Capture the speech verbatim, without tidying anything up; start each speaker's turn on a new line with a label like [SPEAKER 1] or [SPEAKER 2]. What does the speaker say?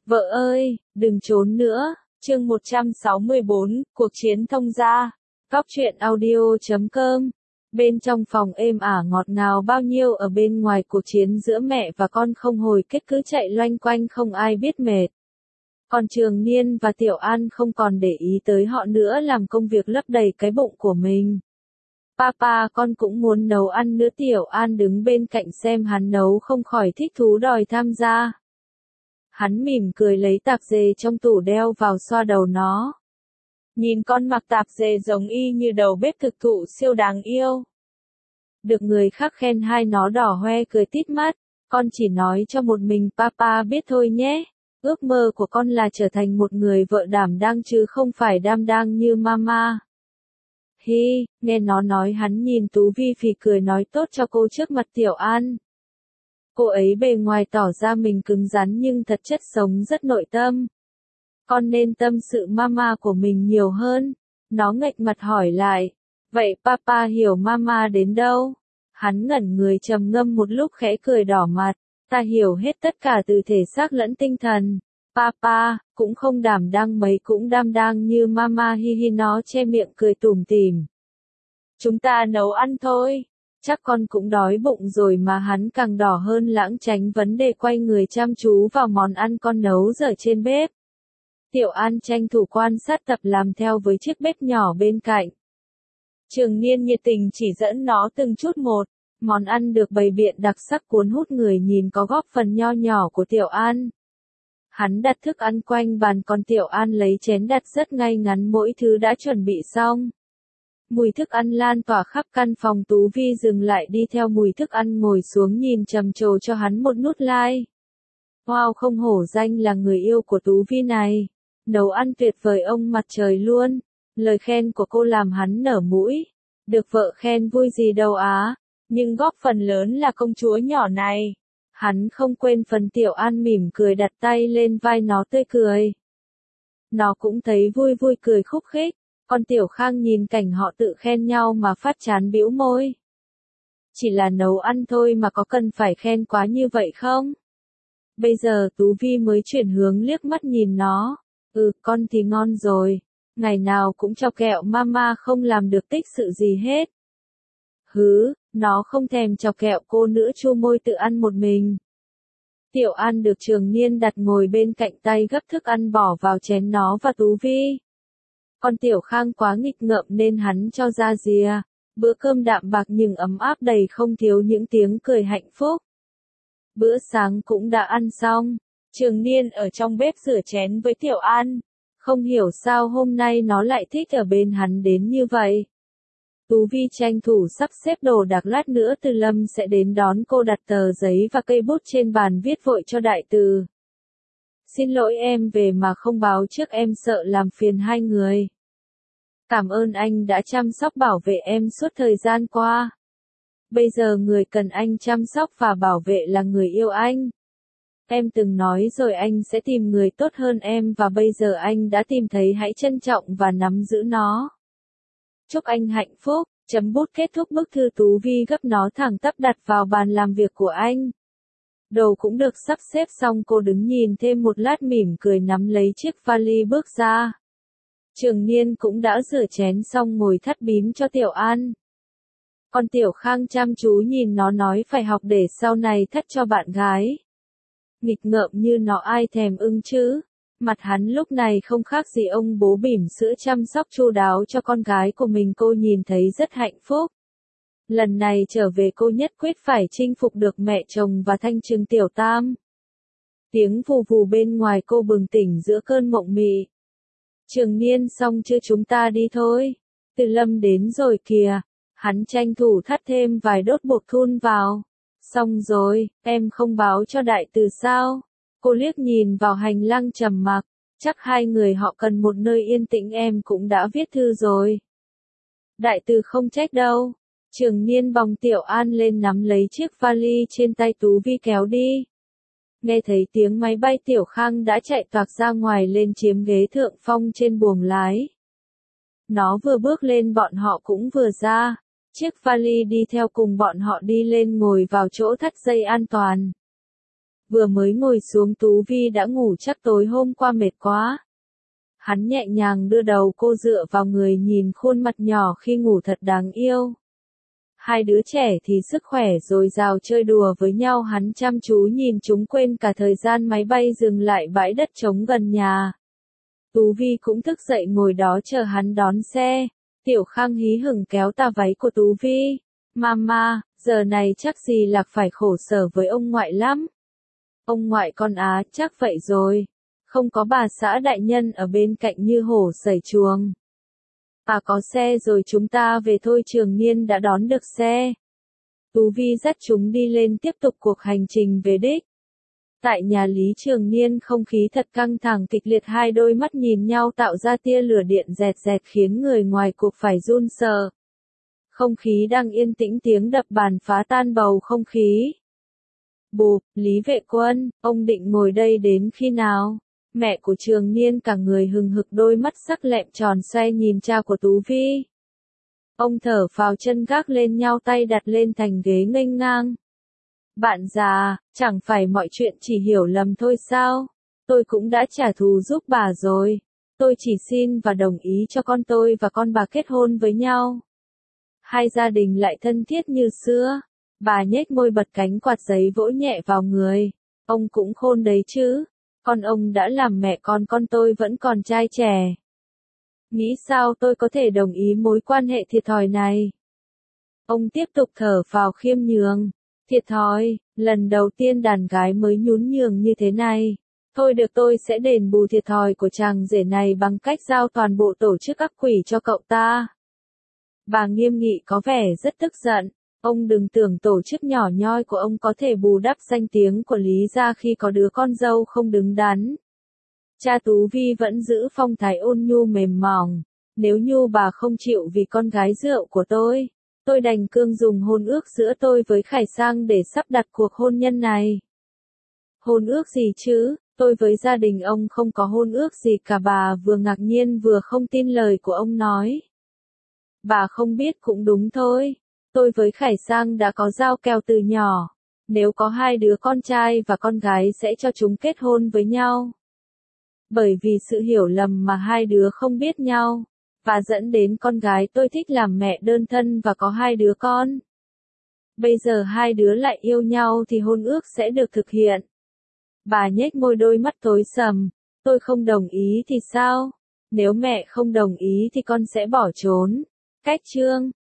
[SPEAKER 1] Vợ ơi, đừng trốn nữa. Chương một trăm sáu mươi bốn, cuộc chiến thông gia. Góc truyện audio chấm com. Bên trong phòng êm ả ngọt ngào bao nhiêu, ở bên ngoài cuộc chiến giữa mẹ và con không hồi kết cứ chạy loanh quanh không ai biết mệt. Còn Trường Niên và Tiểu An không còn để ý tới họ nữa, làm công việc lấp đầy cái bụng của mình. Papa, con cũng muốn nấu ăn nữa. Tiểu An đứng bên cạnh xem hắn nấu không khỏi thích thú đòi tham gia. Hắn mỉm cười lấy tạp dề trong tủ đeo vào xoa đầu nó. Nhìn con mặc tạp dề giống y như đầu bếp thực thụ siêu đáng yêu. Được người khác khen hai nó đỏ hoe cười tít mắt. Con chỉ nói cho một mình Papa biết thôi nhé. Ước mơ của con là trở thành một người vợ đảm đang chứ không phải đam đang như Mama. Hi, nghe nó nói hắn nhìn Tú Vi phì cười nói tốt cho cô trước mặt Tiểu An. Cô ấy bề ngoài tỏ ra mình cứng rắn nhưng thật chất sống rất nội tâm. Con nên tâm sự Mama của mình nhiều hơn. Nó nghệch mặt hỏi lại. Vậy Papa hiểu Mama đến đâu? Hắn ngẩn người trầm ngâm một lúc khẽ cười đỏ mặt. Ta hiểu hết tất cả từ thể xác lẫn tinh thần. Papa, cũng không đảm đang mấy cũng đam đang như Mama. Hi hi, nó che miệng cười tủm tỉm. Chúng ta nấu ăn thôi. Chắc con cũng đói bụng rồi mà. Hắn càng đỏ hơn lãng tránh vấn đề, quay người chăm chú vào món ăn con nấu dở trên bếp. Tiểu An tranh thủ quan sát tập làm theo với chiếc bếp nhỏ bên cạnh. Trường Niên nhiệt tình chỉ dẫn nó từng chút một. Món ăn được bày biện đặc sắc cuốn hút người nhìn, có góp phần nho nhỏ của Tiểu An. Hắn đặt thức ăn quanh bàn, còn Tiểu An lấy chén đặt rất ngay ngắn mỗi thứ đã chuẩn bị xong. Mùi thức ăn lan tỏa khắp căn phòng. Tú Vi dừng lại đi theo mùi thức ăn ngồi xuống nhìn trầm trồ cho hắn một nút like. Wow, không hổ danh là người yêu của Tú Vi này. Nấu ăn tuyệt vời ông mặt trời luôn. Lời khen của cô làm hắn nở mũi. Được vợ khen vui gì đâu á. Nhưng góp phần lớn là công chúa nhỏ này. Hắn không quên phần. Tiểu An mỉm cười đặt tay lên vai nó tươi cười. Nó cũng thấy vui vui cười khúc khích. Còn Tiểu Khang nhìn cảnh họ tự khen nhau mà phát chán bĩu môi. Chỉ là nấu ăn thôi mà có cần phải khen quá như vậy không? Bây giờ Tú Vi mới chuyển hướng liếc mắt nhìn nó. Ừ, con thì ngon rồi. Ngày nào cũng chọc kẹo Mama không làm được tích sự gì hết. Hứ, nó không thèm chọc kẹo cô nữa, chu môi tự ăn một mình. Tiểu An được Trường Niên đặt ngồi bên cạnh, tay gấp thức ăn bỏ vào chén nó và Tú Vi. Còn Tiểu Khang quá nghịch ngợm nên hắn cho ra rìa. Bữa cơm đạm bạc nhưng ấm áp, đầy không thiếu những tiếng cười hạnh phúc. Bữa sáng cũng đã ăn xong. Trường Niên ở trong bếp rửa chén với Tiểu An. Không hiểu sao hôm nay nó lại thích ở bên hắn đến như vậy. Tú Vi tranh thủ sắp xếp đồ đạc, lát nữa Từ Lâm sẽ đến đón cô, đặt tờ giấy và cây bút trên bàn viết vội cho Đại Từ. Xin lỗi em về mà không báo trước, em sợ làm phiền hai người. Cảm ơn anh đã chăm sóc bảo vệ em suốt thời gian qua. Bây giờ người cần anh chăm sóc và bảo vệ là người yêu anh. Em từng nói rồi anh sẽ tìm người tốt hơn em, và bây giờ anh đã tìm thấy, hãy trân trọng và nắm giữ nó. Chúc anh hạnh phúc. Chấm bút kết thúc bức thư. Tú Vi gấp nó thẳng tắp đặt vào bàn làm việc của anh. Đồ cũng được sắp xếp xong, cô đứng nhìn thêm một lát mỉm cười nắm lấy chiếc vali bước ra. Trường Niên cũng đã rửa chén xong ngồi thắt bím cho Tiểu An. Còn Tiểu Khang chăm chú nhìn nó nói phải học để sau này thắt cho bạn gái. Nghịch ngợm như nó ai thèm ưng chứ. Mặt hắn lúc này không khác gì ông bố bỉm sữa chăm sóc chu đáo cho con gái của mình. Cô nhìn thấy rất hạnh phúc. Lần này trở về cô nhất quyết phải chinh phục được mẹ chồng và thanh trừng Tiểu Tam. Tiếng vù vù bên ngoài cô bừng tỉnh giữa cơn mộng mị. Trường Niên, xong chưa, chúng ta đi thôi. Từ Lâm đến rồi kìa. Hắn tranh thủ thắt thêm vài đốt bột thun vào. Xong rồi, em không báo cho Đại Từ sao? Cô liếc nhìn vào hành lang trầm mặc. Chắc hai người họ cần một nơi yên tĩnh, em cũng đã viết thư rồi. Đại Từ không trách đâu. Trường Niên bồng Tiểu An lên nắm lấy chiếc vali trên tay Tú Vi kéo đi. Nghe thấy tiếng máy bay, Tiểu Khang đã chạy toạc ra ngoài lên chiếm ghế thượng phong trên buồng lái. Nó vừa bước lên bọn họ cũng vừa ra. Chiếc vali đi theo cùng bọn họ đi lên, ngồi vào chỗ thắt dây an toàn. Vừa mới ngồi xuống Tú Vi đã ngủ, chắc tối hôm qua mệt quá. Hắn nhẹ nhàng đưa đầu cô dựa vào người, nhìn khuôn mặt nhỏ khi ngủ thật đáng yêu. Hai đứa trẻ thì sức khỏe dồi dào chơi đùa với nhau, hắn chăm chú nhìn chúng quên cả thời gian máy bay dừng lại bãi đất trống gần nhà. Tú Vi cũng thức dậy ngồi đó chờ hắn đón xe. Tiểu Khang hí hửng kéo tà váy của Tú Vi. Mama, giờ này chắc gì Lạc phải khổ sở với ông ngoại lắm. Ông ngoại con á, chắc vậy rồi. Không có bà xã đại nhân ở bên cạnh như hổ sẩy chuồng. À có xe rồi, chúng ta về thôi. Trường Niên đã đón được xe. Tú Vi dắt chúng đi lên tiếp tục cuộc hành trình về đích. Tại nhà Lý Trường Niên không khí thật căng thẳng kịch liệt, hai đôi mắt nhìn nhau tạo ra tia lửa điện rẹt rẹt khiến người ngoài cuộc phải run sợ. Không khí đang yên tĩnh, tiếng đập bàn phá tan bầu không khí. Bụp, Lý Vệ Quân, ông định ngồi đây đến khi nào? Mẹ của Trường Niên cả người hừng hực, đôi mắt sắc lẹm tròn xoay nhìn cha của Tú Vi. Ông thở phào, chân gác lên nhau, tay đặt lên thành ghế nghênh ngang. Bạn già, chẳng phải mọi chuyện chỉ hiểu lầm thôi sao? Tôi cũng đã trả thù giúp bà rồi. Tôi chỉ xin và đồng ý cho con tôi và con bà kết hôn với nhau. Hai gia đình lại thân thiết như xưa. Bà nhếch môi bật cánh quạt giấy vỗ nhẹ vào người. Ông cũng khôn đấy chứ. Con ông đã làm mẹ con con tôi vẫn còn trai trẻ. Nghĩ sao tôi có thể đồng ý mối quan hệ thiệt thòi này? Ông tiếp tục thở phào khiêm nhường. Thiệt thòi, lần đầu tiên đàn gái mới nhún nhường như thế này. Thôi được, tôi sẽ đền bù thiệt thòi của chàng rể này bằng cách giao toàn bộ tổ chức ác quỷ cho cậu ta. Bà nghiêm nghị có vẻ rất tức giận. Ông đừng tưởng tổ chức nhỏ nhoi của ông có thể bù đắp danh tiếng của Lý gia khi có đứa con dâu không đứng đắn. Cha Tú Vi vẫn giữ phong thái ôn nhu mềm mỏng. Nếu như bà không chịu vì con gái rượu của tôi, tôi đành cương dùng hôn ước giữa tôi với Khải Sang để sắp đặt cuộc hôn nhân này. Hôn ước gì chứ? Tôi với gia đình ông không có hôn ước gì cả. Bà vừa ngạc nhiên vừa không tin lời của ông nói. Bà không biết cũng đúng thôi. Tôi với Khải Sang đã có giao kèo từ nhỏ. Nếu có hai đứa con trai và con gái sẽ cho chúng kết hôn với nhau. Bởi vì sự hiểu lầm mà hai đứa không biết nhau, và dẫn đến con gái tôi thích làm mẹ đơn thân và có hai đứa con. Bây giờ hai đứa lại yêu nhau thì hôn ước sẽ được thực hiện. Bà nhếch môi, đôi mắt tối sầm. Tôi không đồng ý thì sao? Nếu mẹ không đồng ý thì con sẽ bỏ trốn. Cách chương